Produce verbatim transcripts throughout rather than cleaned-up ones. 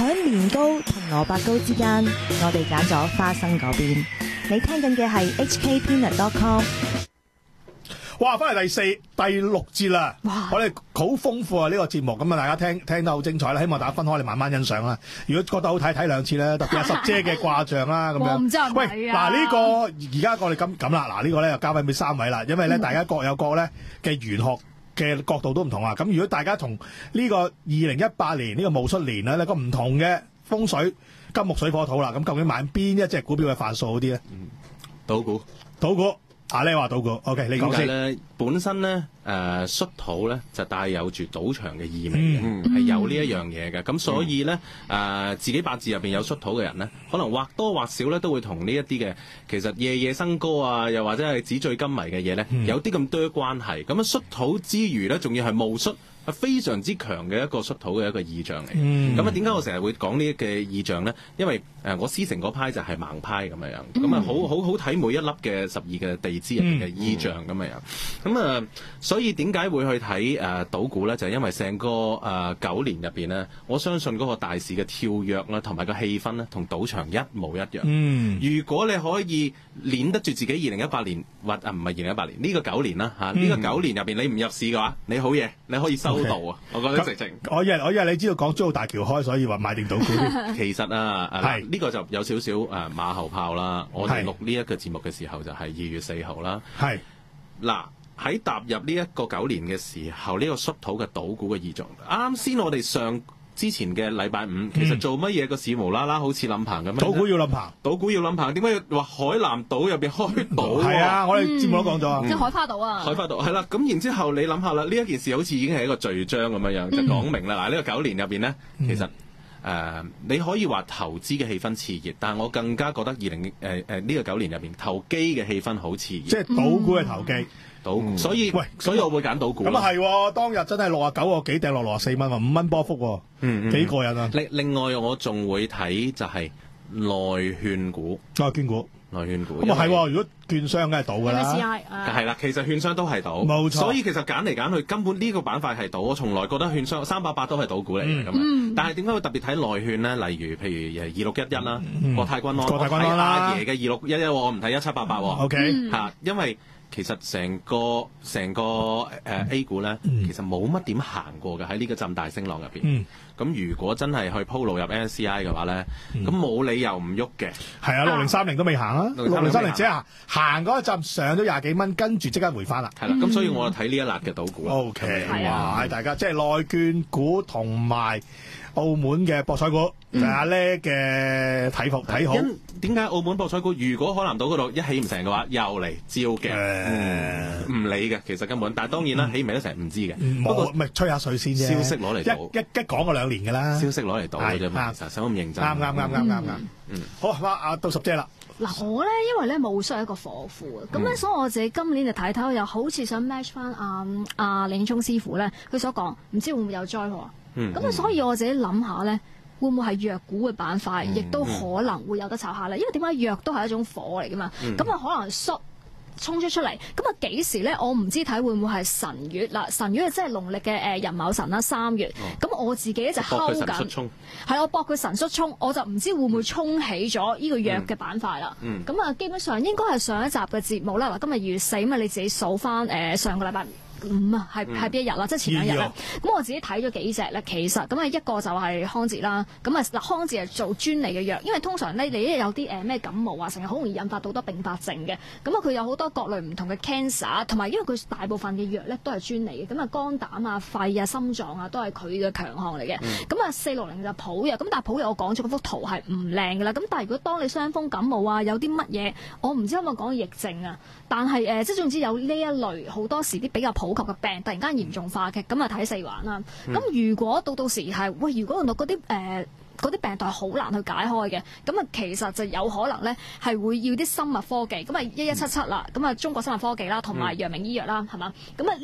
喺年糕同蘿蔔糕之間，我哋揀咗花生嗰邊。你聽緊嘅係 H K Peanut dot com。 哇！翻嚟第四、第六節啦，我哋好豐富啊！呢、這個節目咁啊，大家聽聽得好精彩啦。希望大家分開，你慢慢欣賞啦。如果覺得好睇，睇兩次啦。特別係十姐嘅卦象啦，咁樣。 我唔知係咪啊？ 喂，嗱、這、呢個而家我哋咁咁啦，嗱、這個、呢個咧就交翻俾三位啦，因為咧、嗯、大家各有各咧嘅玄學嘅角度都唔同啊。咁如果大家同呢個二零一八年呢、這個戊戌年咧，呢個唔同嘅風水金木水火土啦，咁究竟買邊一隻股票嘅範數好啲咧？ 嗯，賭股， 賭股。啊！你話賭股 ，OK， 你講先。 咧本身咧，誒、呃、戌土咧就帶有住賭場嘅意味嘅，係、嗯、有呢一樣嘢嘅。咁、嗯、所以咧，誒、呃、自己八字入邊有戌土嘅人咧，可能或多或少咧都會同呢一啲嘅其實夜夜笙歌啊，又或者係紙醉金迷嘅嘢咧，嗯、有啲咁多關係。咁啊，戌土之餘咧，仲要係戊戌。係非常之強嘅一個戌土嘅一個意象嚟。咁啊，點解我成日會講呢嘅意象咧？因為誒、呃，我師承嗰派就係盲派咁樣樣，咁啊，好好好睇每一粒嘅十二嘅地支入邊嘅意象咁樣樣。咁啊、呃，所以點解會去睇誒賭股咧？就係、是、因為成個誒、呃、九年入邊咧，我相信嗰個大市嘅跳躍啦，同埋個氣氛咧，同賭場一模一樣。嗯，如果你可以捏得住自己二零一八年或啊唔係二零一八年呢、這個九年啦嚇，呢、啊這個九年入邊你唔入市嘅話，你好嘢，你可以收。到啊！我覺得直情， 我以為我以為你知道港珠澳大橋開，所以話買定賭股。 其實啊，係呢、這個就有少少誒馬後炮啦。我哋錄呢一個節目嘅時候就係二月四號啦。係嗱喺踏入呢一個九年嘅時候，呢、這個戌土嘅賭股嘅異象。啱先我哋上之前嘅禮拜五，其實做乜嘢個市無啦啦好似冧棚咁樣？賭股要冧棚， 賭股要冧棚，點解要話海南島入邊開賭？ 係啊，我哋節目都講咗啊， 即係海花島啊， 海花島係啦。咁然之後你諗下啦，呢一件事好似已經係一個序章咁樣樣，就講明啦。嗱、嗯，呢、這個九年入邊咧，其實誒、呃、你可以話投資嘅氣氛熾熱，但係我更加覺得二零誒誒呢個九年入邊投機嘅氣氛好熾熱， 即係賭股嘅投機。嗯嗯、所以喂，所以我會揀賭股。 咁啊係，當日真係六啊九個幾掟落六啊四蚊喎，五蚊波幅喎，嗯嗯幾過癮啊！ 另另外我仲會睇就係內券股， 內券股， 內券股。 咁啊係，如果券商梗係賭㗎啦， 係啦，其實券商都係賭， 冇錯。 所以其實揀嚟揀去，根本呢個板塊係賭。我從來覺得券商三百八都係賭股嚟嘅咁。嗯、但係點解會特別睇內券咧？例如譬如誒二六一一啦，國泰君安， 國泰君安啦， 阿爺嘅二六一一，我唔睇一七八八。 O K 嚇，因為其實成個成個誒、呃、A 股咧，嗯、其實冇乜點行過嘅喺呢個浸大升浪入邊。咁、嗯、如果真係去鋪路入 N S C I 嘅話咧，咁冇、嗯、理由唔喐嘅。係啊， 六零三零都未行啊，六零三零只係行嗰一陣上咗廿幾蚊，跟住即刻回翻啦。 係啦，咁所以我睇呢一辣嘅賭股。 O K，哇！大家即係內券股同埋澳門嘅博彩股，就係阿叻嘅睇服睇好。 點解澳門博彩股如果海南島嗰度一起唔成嘅話，又嚟招嘅？唔理嘅，其實根本。但係當然啦，起唔起得成唔知嘅。 不過咪吹下水先啫。 消息攞嚟賭， 一一一講過兩年㗎啦。 消息攞嚟賭嘅啫嘛，其實使咁認真。 啱啱啱啱啱啱。嗯，好啊，啊到十姐啦。 嗱，我咧因為咧戊戌係一個火庫啊，咁咧、嗯、所以我自己今年就睇睇，又好似想 match 翻阿阿李聰師傅咧，佢所講，唔知會唔會有災禍？嗯，咁啊，所以我自己諗下咧。會唔會係藥股嘅板塊，亦都可能會有得炒下咧？因為點解藥都係一種火嚟噶嘛？咁啊、嗯，可能戌衝咗出嚟，咁啊幾時咧？我唔知睇會唔會係辰月嗱，辰月即係農曆嘅誒壬卯辰啦，三月。咁、哦、我自己咧就睺緊，係我搏佢辰戌衝，我就唔知會唔會衝起咗呢個藥嘅板塊啦。咁啊、嗯，基本上應該係上一集嘅節目啦。嗱，今日二月四，咁啊你自己數翻誒上個禮拜五啊，係係邊一日啦？即係前兩日咧。咁我自己睇咗幾隻咧，其實咁啊一個就係康捷啦。咁啊嗱，康捷係做專利嘅藥，因為通常咧你一有啲誒咩感冒啊，成日好容易引發到好多併發症嘅。咁啊佢有好多各類唔同嘅 cancer，同埋因為佢大部分嘅藥咧都係專利嘅。咁啊肝膽啊、肺啊、心臟啊都係佢嘅強項嚟嘅。咁啊四六零就普藥，咁但係普藥我講咗嗰幅圖係唔靚㗎啦。咁但係如果當你傷風感冒啊，有啲乜嘢，我唔知可唔可以講疫症啊？但係誒、呃，即係總之有呢一類好多時啲比較普及嘅病，突然間嚴重化嘅，咁啊睇四環啦。咁、嗯、如果到到時係喂，如果原來嗰啲誒嗰啲病毒係好難去解開嘅，咁啊其實就有可能咧係會要啲生物科技，咁啊一一七七啦，咁啊中國生物科技啦，同埋陽明醫藥啦，係嘛？咁啊呢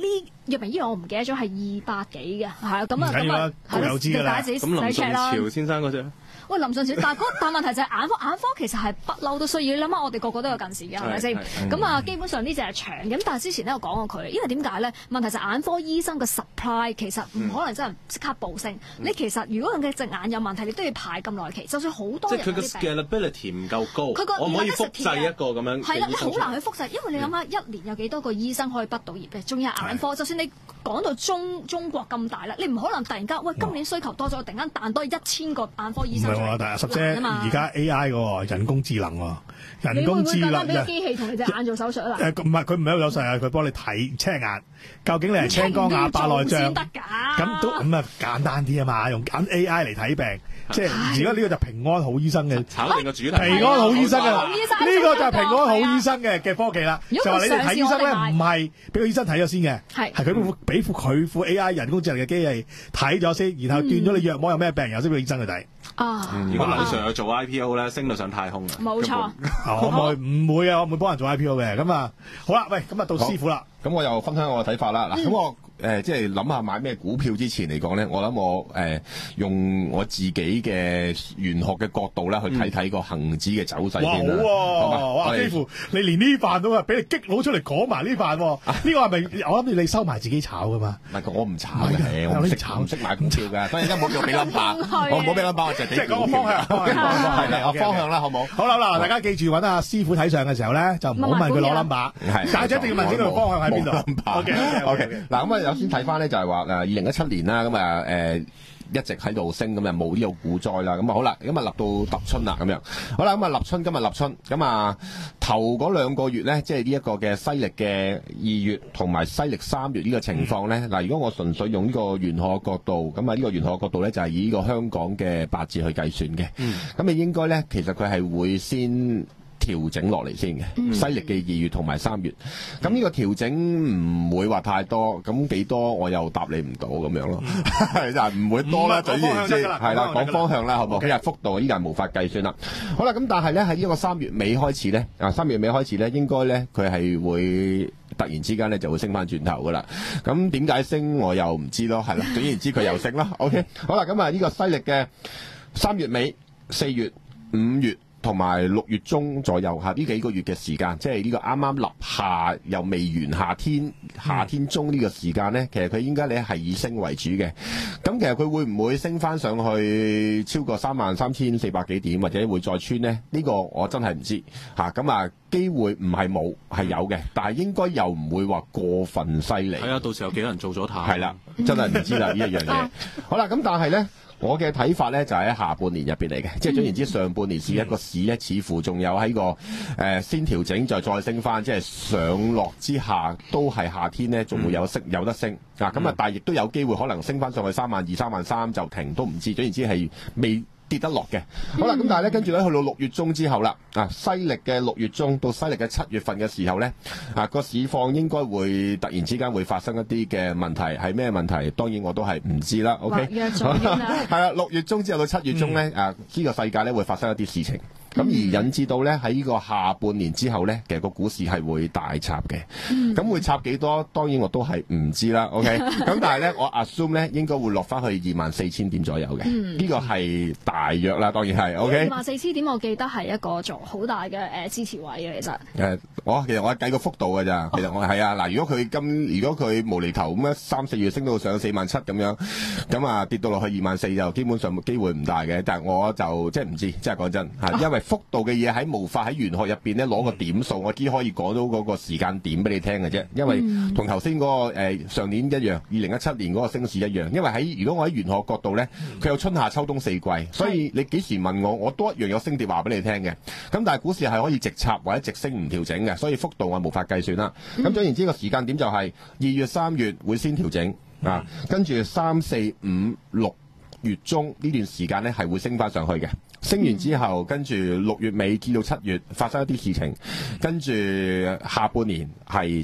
藥明醫藥我唔記得咗係二百幾嘅，係啊，咁啊咁啊， 係有知㗎啦。 大家自己咁林順潮先生嗰隻。 喂，林順潮，但係嗰但係問題就係眼科，眼科其實係不嬲都需要。你諗下，我哋個個都有近視嘅，係咪先？咁啊，基本上呢隻係長嘅。咁但係之前咧，我講過佢，因為點解咧？問題就係眼科醫生嘅 supply 其實唔可能真係即刻暴升。 嗯、 你其實如果佢隻眼有問題，你都要排咁耐期。就算好多人即係佢嘅 scalability 唔夠高， 佢個我唔可以複製一個咁樣嘅醫生。 係啦，你好難去複製，因為你諗下，一年有幾多個醫生可以畢到業嘅？仲有眼科，就算你講到中中國咁大啦，你唔可能突然間喂今年需求多咗，突然間彈多一千個眼科醫生出嚟。 唔係喎，但係十姐而家 A I 喎，人工智能喎，人工智能俾機器同你隻眼做手術啦？ 誒唔係，佢唔係一個手術啊，佢幫你睇青眼，究竟你係青光眼、白內障，咁都咁啊簡單啲啊嘛，用緊 A I 嚟睇病，即係而家呢個就平安好醫生嘅炒定個主題， 平安好醫生嘅呢個就係平安好醫生嘅嘅科技啦，就話你哋睇醫生咧唔係俾個醫生睇咗先嘅，係係佢俾副佢副 A I 人工智能嘅機器睇咗先，然後斷咗你藥膜有咩病，然後先俾醫生去睇。 啊！ 如果樓上有做 I P O 咧，升到上太空啊！ 冇錯， 我唔會唔會啊！我唔會幫人做 I P O 嘅。咁啊，好啦，喂，咁啊到師傅啦。 咁我又分享我嘅睇法啦。嗱、嗯，咁我誒、呃、即係諗下買咩股票之前嚟講咧，我諗我誒、呃、用我自己嘅玄學嘅角度咧去睇睇個恆指嘅走勢先啦。 哇！好啊！哇！ 幾乎你連呢飯都係俾你激佬出嚟講埋呢飯喎。呢個係咪我諗你收埋自己炒噶嘛？ 唔係，我唔炒嘅，我唔識炒，唔識買股票嘅。所以而家冇叫我俾 number， 我冇俾 number， 我就俾股票。即係講個方向，係係我方向啦，好冇？好啦嗱，大家記住揾阿師傅睇相嘅時候咧，就唔好問佢攞 number， 但係一定要問呢個方向喺邊度。O K O K 嗱，咁啊，有先睇翻咧，就係話誒二零一七年啦，咁啊誒一直喺度升，咁啊冇呢個股災啦，咁啊好啦，咁啊立到立春啦，咁樣好啦，咁啊立春今日立春，咁啊頭嗰兩個月咧，即係呢一個嘅西歷嘅二月同埋西歷三月呢個情況咧，嗱、嗯，如果我純粹用呢個玄學角度，咁啊呢個玄學角度咧就係以呢個香港嘅八字去計算嘅，咁你、嗯、應該咧其實佢係會先調整落嚟先嘅，嗯、西歷嘅二月同埋三月，咁呢、嗯、個調整唔會話太多，咁幾多我又答你唔到咁樣咯，就係唔會多啦，總言之係啦，講方向啦，好唔好？佢係幅度依家係無法計算啦。好啦，咁但係咧喺呢個三月尾開始咧，啊三月尾開始咧，應該咧佢係會突然之間咧就會升翻轉頭噶啦。咁點解升我又唔知咯，係啦，總言之佢又升啦。OK， 好啦，咁啊呢個西歷嘅三月尾、四月、五月。同埋六月中左右嚇，呢幾個月嘅時間，即係呢個啱啱立夏又未完夏天，夏天中呢個時間咧，其實佢應該咧係以升為主嘅。咁其實佢會唔會升翻上去超過三萬三千四百幾點，或者會再穿呢？呢、呢個我真係唔知嚇。咁啊，機會唔係冇，係有嘅，但係應該又唔會話過分犀利。 係啊，到時候有幾多人做咗塔？係啦， 真係唔知啦呢一樣嘢。好啦，咁但係咧。我嘅睇法咧就係喺下半年入邊嚟嘅，即係總言之上半年是一個市咧，似乎仲有喺個誒、呃、先調整就再升翻，即係上落之下都係夏天咧，仲會有升有得升啊！咁啊，但係亦都有機會可能升翻上去三萬二、三萬三就停都唔知，總言之係未跌得落嘅。好啦，咁但係咧跟住咧去到六月中之後啦，啊西歷嘅六月中到西歷嘅七月份嘅時候咧，啊個市況應該會突然之間會發生一啲嘅問題，係咩問題？當然我都係唔知啦。OK，係啦，六月中之後到七月中咧，嗯、啊呢、呢個世界咧會發生一啲事情。咁、嗯、而引致到咧喺呢個下半年之後咧，其實個股市係會大插嘅。咁、嗯、會插幾多？當然我都係唔知啦。OK，咁但係咧我 assume 咧應該會落翻去二萬四千點左右嘅。呢、嗯、個係大約啦，當然係 OK。 二萬四千點我記得係一個做好大嘅誒支持位嘅，其實。 誒，我其實我係計個幅度㗎咋。其實我係啊嗱，如果佢今如果佢無厘頭咁樣三四月升到上四萬七咁樣，咁啊跌到落去二萬四就基本上機會唔大嘅。但係我就即係唔知，即係講真嚇，因為幅度嘅嘢喺無法喺玄學入邊咧攞個點數，我只可以講到嗰個時間點俾你聽嘅啫。因為同頭先嗰個、呃、上年一樣，二零一七年嗰個升市一樣。因為喺如果我喺玄學角度咧，佢有春夏秋冬四季，所以你幾時問我，我都一樣有升跌話俾你聽嘅。咁但係股市係可以直插或者直升唔調整嘅，所以幅度我無法計算啦。咁總言之個時間點就係二月三月會先調整啊，跟住三四五六月中呢段時間咧係會升翻上去嘅。升完之後，跟住六月尾至到七月發生一啲事情，跟住下半年係插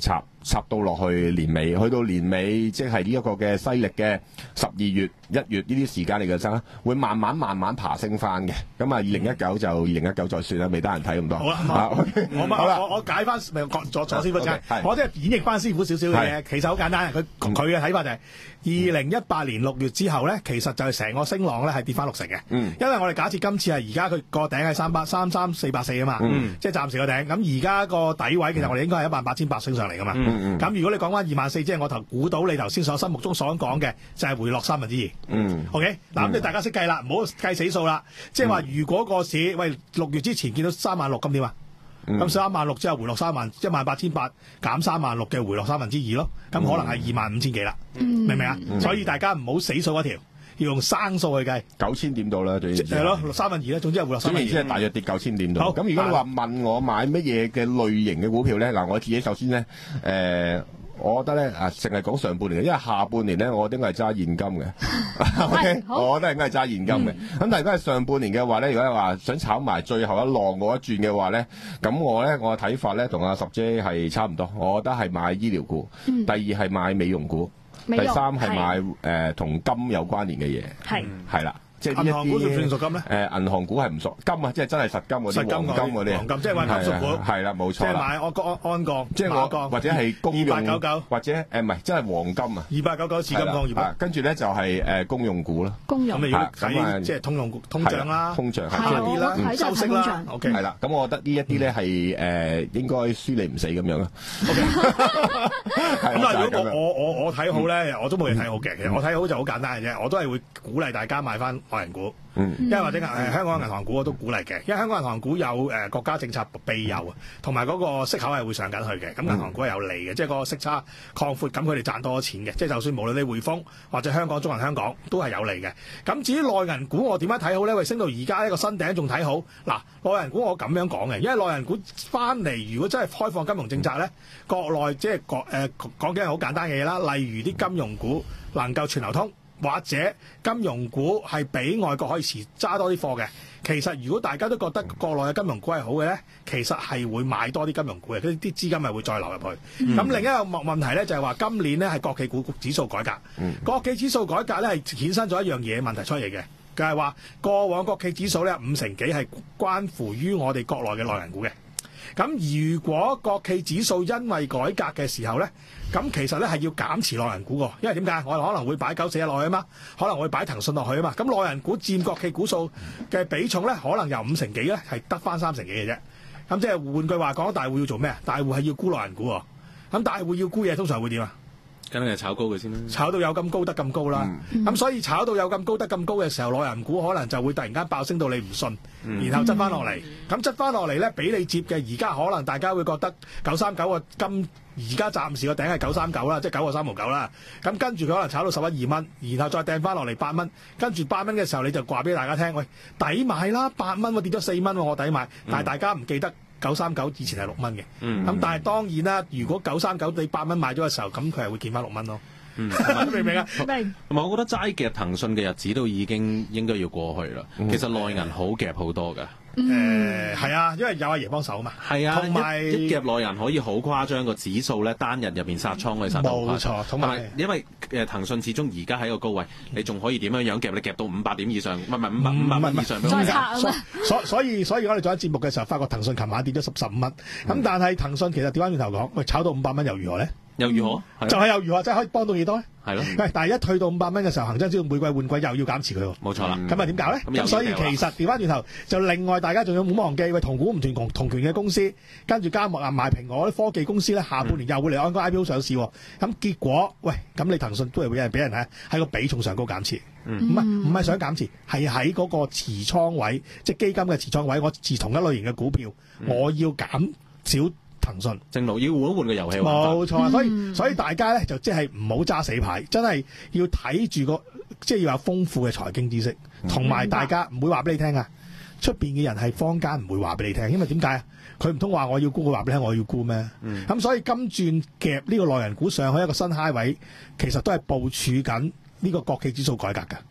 插到落去年尾，去到年尾即係呢一個嘅西歷嘅十二月、一月呢啲時間嚟嘅啫，會慢慢慢慢爬升翻嘅。咁啊，二零一九就二零一九再算啦，未得閒睇咁多。好啦， 我好啦，我我解翻咪左左師傅啫，我即係演繹翻師傅少少嘅嘢。其實好簡單，佢佢嘅睇法就係二零一八年六月之後咧，其實就係成個升浪咧係跌翻六成嘅。嗯，因為我哋假設今次係而家佢個頂係三百三三四百四啊嘛，嗯、即係暫時個頂。咁而家個底位其實我哋應該係一萬八千八升上嚟噶嘛。咁、嗯嗯、如果你講翻二萬四，即係我頭估到你頭先所心目中所講嘅，就係回落三分之二。嗯，OK，嗱咁你大家識計啦，唔好計死數啦。即係話如果個市喂六月之前見到三萬六，咁點啊？咁三萬六之後回落三萬，一萬八千八減三萬六嘅回落三分之二咯。咁可能係二萬五千幾啦。嗯、明唔明啊？嗯、所以大家唔好死數嗰條。要用生數去計，九千點到啦，最係咯，三分二啦，總之係回落三分二。總言之係大約跌九千點到。好，咁如果你話問我買乜嘢嘅類型嘅股票咧，嗱，我自己首先咧，誒、呃，我覺得咧啊，淨係講上半年嘅，因為下半年咧，我應該係揸現金嘅。O K，我覺得應該係揸現金嘅。咁、嗯、但係如果係上半年嘅話咧，如果係話想炒埋最後一浪嗰一轉嘅話咧，咁我咧我嘅睇法咧同阿十姐係差唔多，我覺得係買醫療股，嗯、第二係買美容股。第三係買誒同金有關聯嘅嘢，係係啦，即係呢一啲銀行股算唔算屬金咧？誒銀行股係唔屬金啊，即係真係實金嗰啲黃金嗰啲，黃金即係買金屬股，係啦冇錯，即係買安安安鋼，即係我鋼或者係公用二八九九，或者誒唔係真係黃金啊，二八九九次金鋼業，跟住咧就係誒公用股啦，公用咁你要睇即係通用通脹啦，通脹係啲啦，收息啦 ，OK 係啦，咁我覺得呢一啲咧係誒應該輸你唔死咁樣啦。咁啊，如果我我我我睇好咧，我都冇嘢睇好嘅。其實我睇好就好簡單嘅啫，我都係會鼓勵大家買翻內銀股。嗯，因為或者誒香港銀行股我都鼓勵嘅，因為香港銀行股有誒、呃、國家政策庇佑啊，同埋嗰個息口係會上緊去嘅，咁銀行股係有利嘅，即係嗰個息差擴闊，咁佢哋賺多錢嘅，即係就算無論你匯豐或者香港中銀香港都係有利嘅。咁至於內銀股我點樣睇好咧？喂，升到而家一個新頂仲睇好嗱，內銀股我咁樣講嘅，因為內銀股翻嚟如果真係開放金融政策咧，國內即係國誒講緊係好簡單嘅嘢啦，例如啲金融股能夠全流通。或者金融股係比外國可以持揸多啲貨嘅，其實如果大家都覺得國內嘅金融股係好嘅咧，其實係會買多啲金融股嘅，啲啲資金係會再流入去。咁、嗯、另一個問題咧就係話今年咧係國企股指數改革，嗯、國企指數改革咧係衍生咗一樣嘢問題出嚟嘅，就係話過往國企指數咧五成幾係關乎於我哋國內嘅內銀股嘅。咁如果國企指數因為改革嘅時候咧，咁其實咧係要減持內銀股嘅，因為點解？我哋可能會擺九四一落去啊嘛，可能會擺騰訊落去啊嘛。咁內銀股佔國企股數嘅比重咧，可能由五成幾咧係得翻三成幾嘅啫。咁即係換句話講，大戶要做咩啊？大戶係要沽內銀股喎。咁大戶要沽嘢，通常會點啊？梗係炒高佢先啦，炒到有咁高得咁高啦。咁、嗯、所以炒到有咁高得咁高嘅時候，內銀股可能就會突然間爆升到你唔信，嗯、然後執翻落嚟。咁執翻落嚟咧，俾你接嘅，而家可能大家會覺得九三九個金，而家暫時個頂係九三九啦，即係九個三毫九啦。咁跟住佢可能炒到十一二蚊，然後再掟翻落嚟八蚊。跟住八蚊嘅時候，你就話俾大家聽，喂，抵買啦，八蚊我跌咗四蚊，我抵買。但係大家唔記得。九三九以前係六蚊嘅，咁、嗯、但係當然啦，如果九三九你八蚊買咗嘅時候，咁佢係會見翻六蚊咯。嗯、明唔明啊？明。同埋我覺得齋夾騰訊嘅日子都已經應該要過去啦。嗯、其實內銀好夾好多㗎。誒係、嗯呃、啊，因為有阿爺幫手啊嘛。係啊，同埋一夾內銀可以好誇張個指數咧，單日入邊殺倉可以殺到冇錯，同埋因為誒騰訊始終而家喺個高位，你仲可以點樣樣夾？你夾到五百點以上，唔係唔係五百五百蚊以上。再拆所所所以所以我哋做緊節目嘅時候，發覺騰訊琴晚跌咗十十五蚊。咁、嗯、但係騰訊其實調翻轉頭講，喂，炒到五百蚊又如何咧？又如何？嗯、就係又如何？即係可以幫到幾多咧？係咯。喂，但係一退到五百蚊嘅時候，恒生指數每季換季又要減持佢喎。冇錯啦。咁啊點搞咧？咁所以其實調翻轉頭，就另外大家仲要唔好忘記，喂，同股唔同同同權嘅公司，跟住加埋埋蘋果啲科技公司咧，下半年又會嚟安個 I P O 上市。咁、嗯、結果，喂，咁你騰訊都係會有人俾人喺喺個比重上高減持。唔係唔係想減持，係喺嗰個持倉位，即係基金嘅持倉位，我持同一類型嘅股票，嗯、我要減少。騰訊正路要換一換個遊戲玩法，冇錯，所以所以大家咧就即係唔好揸死牌，真係要睇住個，即係要有豐富嘅財經知識，同埋大家唔會話俾你聽啊。出邊嘅人係坊間唔會話俾你聽，因為點解啊？佢唔通話我要沽，佢話俾你聽我要沽咩？咁、嗯、所以金轉夾呢個內銀股上去一個新 high 位，其實都係部署緊呢個國企指數改革㗎。嗯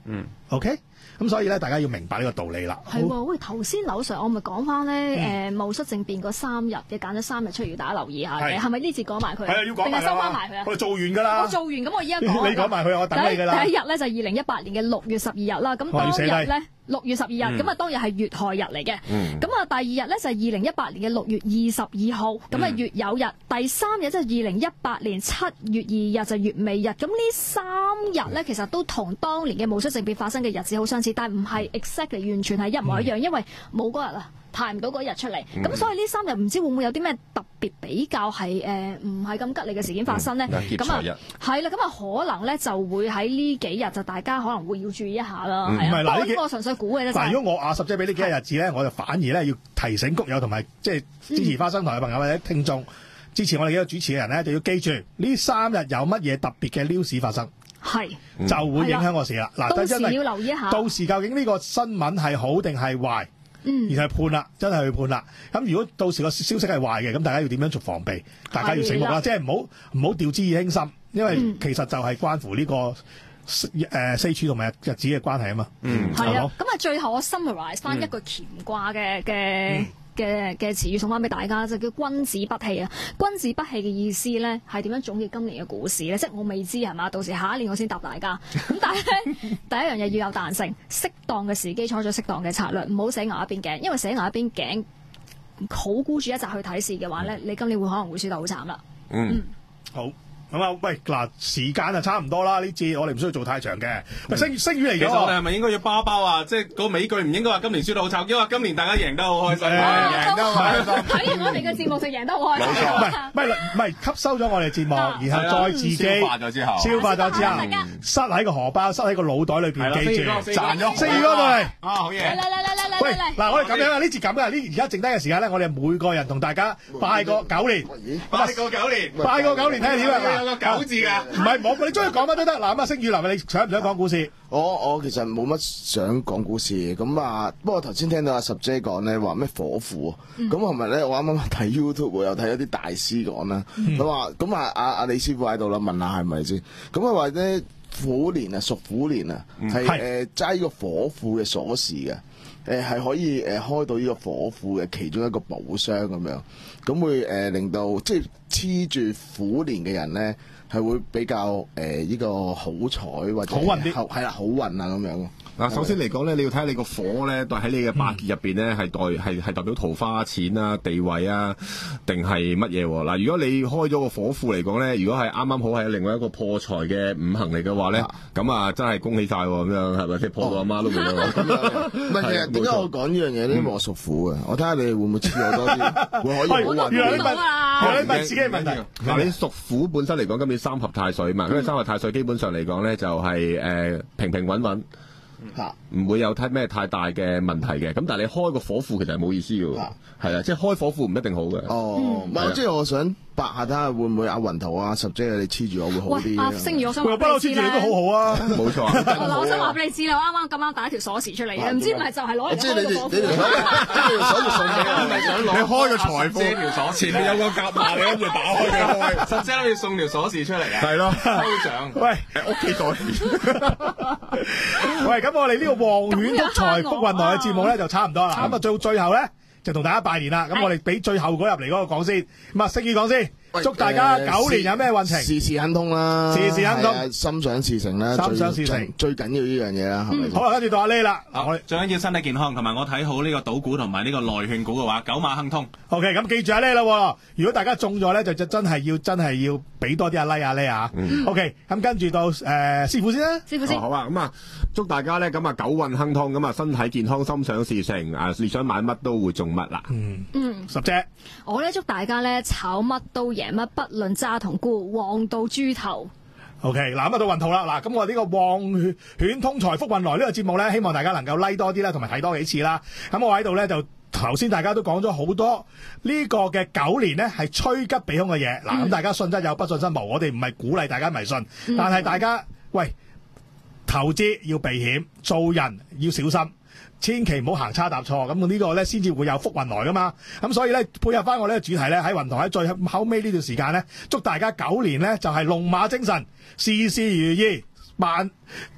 OK。咁所以咧，大家要明白呢個道理啦。 係喎，喂，頭先柳 Sir，我咪講翻咧，誒戊戌政變嗰三日嘅揀咗三日出嚟，要大家留意下嘅，係咪呢節講埋佢？係啊，要講埋。定係收翻埋佢啊？ 我哋做完㗎啦。我做完，咁我依家講。 你講埋佢，我等你㗎啦。 第一日咧就係二零一八年嘅六月十二日啦，咁當日咧六月十二日，咁啊當日係月亥日嚟嘅。咁啊第二日咧就係二零一八年嘅六月二十二號，咁啊月有日。第三日即係二零一八年七月二日就月尾日。咁呢三日咧其實都同當年嘅戊戌政變發生嘅日子好相似，但係唔係 exactly 完全係一模一樣，因為冇嗰日啊。排唔到嗰日出嚟，咁、嗯、所以呢三日唔知會唔會有啲咩特別比較係誒唔係咁吉利嘅事件發生呢？咁啊係啦，咁啊可能咧就會喺呢幾日就大家可能會要注意一下啦。係、嗯、啊，不過呢個純粹估嘅啫。但係如果我阿十姐俾呢幾日日子咧，我就反而咧要提醒谷友同埋即係支持花生台嘅朋友或者聽眾、嗯、支持我哋幾個主持嘅人咧，就要記住呢三日有乜嘢特別嘅 news 發生，係、嗯、就會影響個事啦。嗱， 到時要留意一下。 到時究竟呢個新聞係好定係壞？嗯，而係判啦，真係去判啦。咁如果到時個消息係壞嘅，咁大家要點樣做防備？大家要醒目啦，即係唔好唔好掉之以輕心，因為其實就係關乎呢、這個誒、呃、四柱同埋日子嘅關係啊嘛。嗯，係啊。咁啊，最後我 summarize 翻一個乾卦嘅嘅嘅嘅詞語送翻俾大家，就叫君子不器啊。君子不器嘅意思咧係點樣總結今年嘅股市咧？即係我未知係嘛，到時下一年我先答大家。咁但係咧，第一樣嘢要有彈性，適當嘅時機採取適當嘅策略，唔好死牛一邊頸，因為死牛一邊頸，好孤注一擲去睇市嘅話咧，你今年會可能會輸得好慘啦。嗯，嗯好。咁啊，喂，嗱，時間就差唔多啦，呢節我哋唔需要做太長嘅。喂，星星宇嚟咗，其實我哋係咪應該要包包啊？即係個尾句唔應該話今年輸得好慘，因為今年大家贏得好開心，贏得好開心。 睇完我哋嘅節目就贏得好開心。 冇錯，唔係唔係吸收咗我哋節目，然後再自己消化咗之後，消化咗之後，塞喺個荷包，塞喺個腦袋裏邊，記住賺咗。星宇哥過嚟，啊，好嘢！嚟嚟嚟嚟嚟！喂，嗱，我哋咁樣啊，呢節咁嘅，呢而家剩低嘅時間咧，我哋每個人同大家拜個九年， 拜個九年， 拜個九年，睇下點啊！ 有個九字噶， 唔係冇，你中意講乜都得。嗱咁啊，星宇林，你想唔想講股市？ 我我其實冇乜想講股市嘅，咁啊，不過頭先聽到阿十姐講咧，話咩火庫，咁係咪咧？我啱啱睇 YouTube 又睇咗啲大師講啦，佢話咁啊，阿阿李師傅喺度啦，問下係咪先？咁啊話咧，虎年啊，屬虎年啊，係誒揸呢個火庫嘅鎖匙嘅。誒係可以誒開到呢個火庫嘅其中一個寶箱咁樣，咁會誒、呃、令到即係黐住虎年嘅人咧，係會比較誒呢、呃呢個好彩或者好運啲，係啦好運啊咁樣。 嗱，首先嚟講咧，你要睇下你個火咧，代喺你嘅八字入邊咧，係代係係代表桃花、錢啊、地位啊，定係乜嘢？嗱，如果你開咗個火庫嚟講咧，如果係啱啱好係另外一個破財嘅五行嚟嘅話咧，咁啊真係恭喜晒咁樣，係咪？即係破到阿媽都冇啦。 唔係，其實點解我講呢樣嘢咧？因為我屬虎嘅，我睇下你哋會唔會黐我多啲，會可以好運。 原來你問，原來你問自己嘅問題。 嗱，你屬虎本身嚟講，今年三合太歲嘛，咁三合太歲基本上嚟講咧，就係誒平平穩穩。吓，唔會有睇咩太大嘅問題嘅，咁但係你開個火庫其實係冇意思嘅，係啊，即係開火庫唔一定好嘅。哦，唔係，即係我想白下睇下會唔會阿雲頭啊十姐你黐住我會好啲。阿星宇，我想話俾你知咧，都好好啊，冇錯。嗱，我想話俾你知啦，我啱啱咁啱打條鎖匙出嚟，唔知唔係就係攞嚟開個火庫。即係你哋，你哋鎖匙送俾我，係想攞？ 你開個財庫， 條鎖匙，你有個夾碼，你跟住打開佢開。十姐諗住送條鎖匙出嚟啊？係咯，抽獎。喂，喺屋企袋。 喂，咁我哋呢個黃犬督財福運來嘅節目咧就差唔多啦，咁啊到最後咧就同大家拜年啦，咁我哋俾最後嗰入嚟嗰個講先，咁啊星宇講先。祝大家九年有咩運程？ 事事亨通啦， 事事亨通， 心想事成啦， 心想事成最緊要呢樣嘢啦，係咪？ 好啦，跟住到阿 Lay 啦， 我哋最緊要身體健康，同埋我睇好呢個賭股同埋呢個內券股嘅話，九馬亨通。 OK，咁記住阿 Lay 啦，如果大家中咗咧，就真係要真係要俾多啲阿 Lay 阿 Lay 啊。OK，咁跟住到誒師傅先啦， 師傅先。 好啊，咁啊祝大家咧咁啊九運亨通，咁啊身體健康，心想事成，啊你想買乜都會中乜啦。嗯嗯， 十姐， 我咧祝大家咧炒乜都贏乜，不論揸同沽，旺到豬頭。 OK，嗱咁啊到運途啦，嗱咁我呢個旺犬通財福運來呢個節目咧，希望大家能夠 like 多啲啦，同埋睇多幾次啦。咁我喺度咧就頭先大家都講咗好多呢個嘅九年咧係趨吉避凶嘅嘢。嗱咁、嗯、大家信則有，不信則無。我哋唔係鼓勵大家迷信，嗯、但係大家喂投資要避險，做人要小心。千祈唔好行差踏錯，咁呢個咧先至會有福運來噶嘛。咁所以咧配合翻我呢個主題咧，喺雲台喺最後尾呢段時間咧，祝大家九年咧就係龍馬精神，事事如意，萬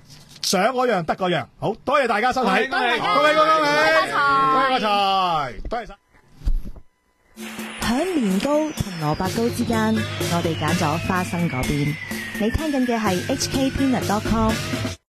想嗰樣得嗰樣。好多謝大家收睇， 恭喜恭喜恭喜恭喜恭喜， 發財恭喜發財，多謝晒。 喺年糕同蘿蔔糕之間，我哋揀咗花生嗰邊。你聽緊嘅係 H K Peanut dot com。